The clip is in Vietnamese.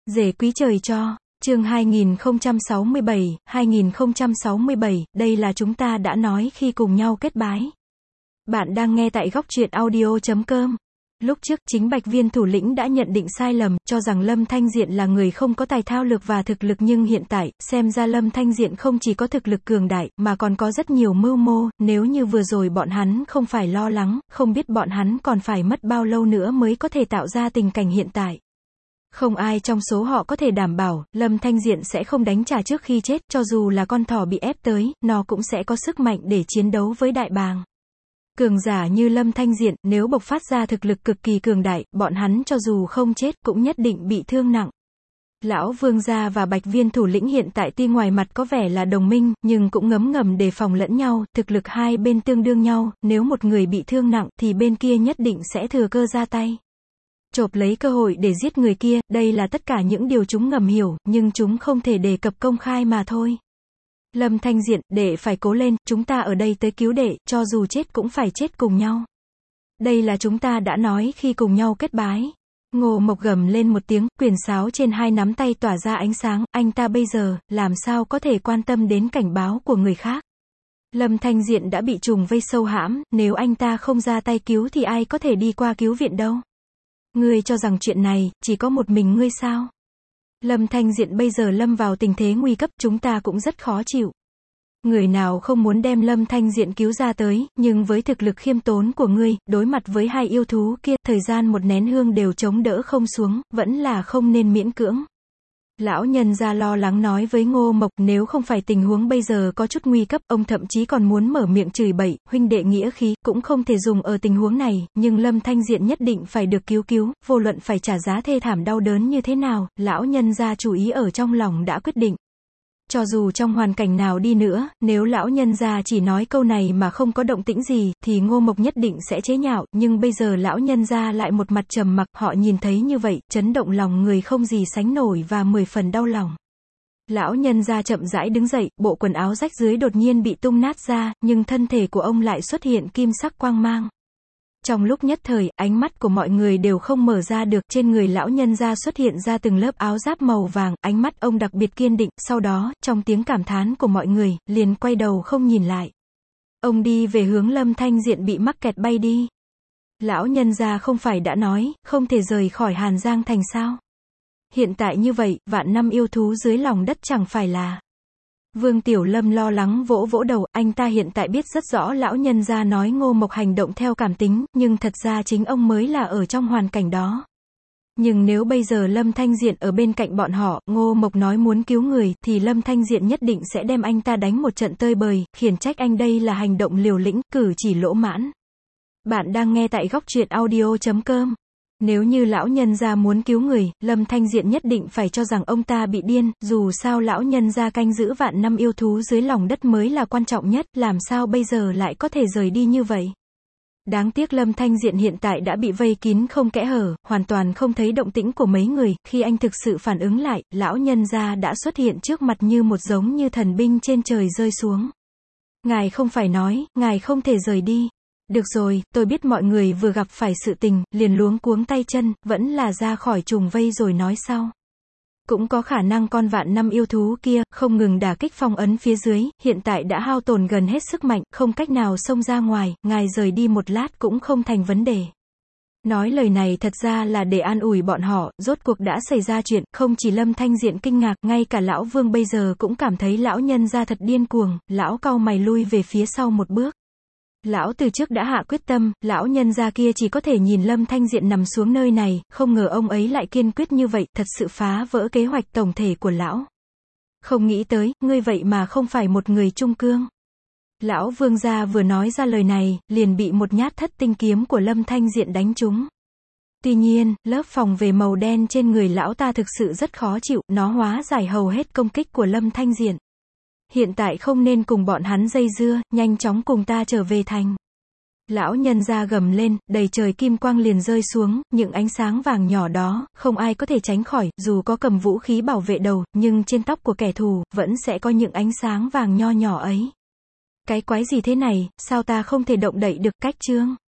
Rể quý trời cho. Chương 2067, đây là chúng ta đã nói khi cùng nhau kết bái. Bạn đang nghe tại góc truyện audio.com. Lúc trước, chính Bạch Viên thủ lĩnh đã nhận định sai lầm, cho rằng Lâm Thanh Diện là người không có tài thao lược và thực lực, nhưng hiện tại, xem ra Lâm Thanh Diện không chỉ có thực lực cường đại, mà còn có rất nhiều mưu mô, nếu như vừa rồi bọn hắn không phải lo lắng, không biết bọn hắn còn phải mất bao lâu nữa mới có thể tạo ra tình cảnh hiện tại. Không ai trong số họ có thể đảm bảo, Lâm Thanh Diện sẽ không đánh trả trước khi chết, cho dù là con thỏ bị ép tới, nó cũng sẽ có sức mạnh để chiến đấu với đại bàng. Cường giả như Lâm Thanh Diện, nếu bộc phát ra thực lực cực kỳ cường đại, bọn hắn cho dù không chết, cũng nhất định bị thương nặng. Lão Vương gia và Bạch Viên thủ lĩnh hiện tại tuy ngoài mặt có vẻ là đồng minh, nhưng cũng ngấm ngầm đề phòng lẫn nhau, thực lực hai bên tương đương nhau, nếu một người bị thương nặng, thì bên kia nhất định sẽ thừa cơ ra tay. Chộp lấy cơ hội để giết người kia, đây là tất cả những điều chúng ngầm hiểu, nhưng chúng không thể đề cập công khai mà thôi. Lâm Thanh Diện, đệ phải cố lên, chúng ta ở đây tới cứu đệ, cho dù chết cũng phải chết cùng nhau. Đây là chúng ta đã nói khi cùng nhau kết bái. Ngô Mộc gầm lên một tiếng, quyền sáo trên hai nắm tay tỏa ra ánh sáng, anh ta bây giờ, làm sao có thể quan tâm đến cảnh báo của người khác. Lâm Thanh Diện đã bị trùng vây sâu hãm, nếu anh ta không ra tay cứu thì ai có thể đi qua cứu viện đâu. Ngươi cho rằng chuyện này, chỉ có một mình ngươi sao? Lâm Thanh Diện bây giờ lâm vào tình thế nguy cấp, chúng ta cũng rất khó chịu. Người nào không muốn đem Lâm Thanh Diện cứu ra tới, nhưng với thực lực khiêm tốn của ngươi, đối mặt với hai yêu thú kia, thời gian một nén hương đều chống đỡ không xuống, vẫn là không nên miễn cưỡng. Lão nhân gia lo lắng nói với Ngô Mộc, nếu không phải tình huống bây giờ có chút nguy cấp, ông thậm chí còn muốn mở miệng chửi bậy, huynh đệ nghĩa khí, cũng không thể dùng ở tình huống này, nhưng Lâm Thanh Diện nhất định phải được cứu, vô luận phải trả giá thê thảm đau đớn như thế nào, lão nhân gia chủ ý ở trong lòng đã quyết định. Cho dù trong hoàn cảnh nào đi nữa, nếu lão nhân gia chỉ nói câu này mà không có động tĩnh gì, thì Ngô Mộc nhất định sẽ chế nhạo, nhưng bây giờ lão nhân gia lại một mặt trầm mặc, họ nhìn thấy như vậy, chấn động lòng người không gì sánh nổi và 10 phần đau lòng. Lão nhân gia chậm rãi đứng dậy, bộ quần áo rách dưới đột nhiên bị tung nát ra, nhưng thân thể của ông lại xuất hiện kim sắc quang mang. Trong lúc nhất thời, ánh mắt của mọi người đều không mở ra được, trên người lão nhân gia xuất hiện ra từng lớp áo giáp màu vàng, ánh mắt ông đặc biệt kiên định, sau đó, trong tiếng cảm thán của mọi người, liền quay đầu không nhìn lại. Ông đi về hướng Lâm Thanh Diện bị mắc kẹt bay đi. Lão nhân gia không phải đã nói, không thể rời khỏi Hàn Giang thành sao? Hiện tại như vậy, vạn năm yêu thú dưới lòng đất chẳng phải là... Vương Tiểu Lâm lo lắng vỗ vỗ đầu, anh ta hiện tại biết rất rõ lão nhân gia nói Ngô Mộc hành động theo cảm tính, nhưng thật ra chính ông mới là ở trong hoàn cảnh đó. Nhưng nếu bây giờ Lâm Thanh Diện ở bên cạnh bọn họ, Ngô Mộc nói muốn cứu người, thì Lâm Thanh Diện nhất định sẽ đem anh ta đánh một trận tơi bời, khiển trách anh đây là hành động liều lĩnh, cử chỉ lỗ mãn. Bạn đang nghe tại góc truyện audio.com. Nếu như lão nhân gia muốn cứu người, Lâm Thanh Diện nhất định phải cho rằng ông ta bị điên, dù sao lão nhân gia canh giữ vạn năm yêu thú dưới lòng đất mới là quan trọng nhất, làm sao bây giờ lại có thể rời đi như vậy. Đáng tiếc Lâm Thanh Diện hiện tại đã bị vây kín không kẽ hở, hoàn toàn không thấy động tĩnh của mấy người, khi anh thực sự phản ứng lại, lão nhân gia đã xuất hiện trước mặt như một giống như thần binh trên trời rơi xuống. Ngài không phải nói, ngài không thể rời đi. Được rồi, tôi biết mọi người vừa gặp phải sự tình, liền luống cuống tay chân, vẫn là ra khỏi trùng vây rồi nói sau. Cũng có khả năng con vạn năm yêu thú kia, không ngừng đả kích phong ấn phía dưới, hiện tại đã hao tổn gần hết sức mạnh, không cách nào xông ra ngoài, ngài rời đi một lát cũng không thành vấn đề. Nói lời này thật ra là để an ủi bọn họ, rốt cuộc đã xảy ra chuyện, không chỉ Lâm Thanh Diện kinh ngạc, ngay cả lão Vương bây giờ cũng cảm thấy lão nhân gia thật điên cuồng, lão cau mày lui về phía sau một bước. Lão từ trước đã hạ quyết tâm, lão nhân gia kia chỉ có thể nhìn Lâm Thanh Diện nằm xuống nơi này, không ngờ ông ấy lại kiên quyết như vậy, thật sự phá vỡ kế hoạch tổng thể của lão. Không nghĩ tới, ngươi vậy mà không phải một người trung cương. Lão Vương gia vừa nói ra lời này, liền bị một nhát thất tinh kiếm của Lâm Thanh Diện đánh trúng. Tuy nhiên, lớp phòng về màu đen trên người lão ta thực sự rất khó chịu, nó hóa giải hầu hết công kích của Lâm Thanh Diện. Hiện tại không nên cùng bọn hắn dây dưa, nhanh chóng cùng ta trở về thành. Lão nhân gia gầm lên, đầy trời kim quang liền rơi xuống, những ánh sáng vàng nhỏ đó, không ai có thể tránh khỏi, dù có cầm vũ khí bảo vệ đầu, nhưng trên tóc của kẻ thù, vẫn sẽ có những ánh sáng vàng nho nhỏ ấy. Cái quái gì thế này, sao ta không thể động đậy được, cách chương.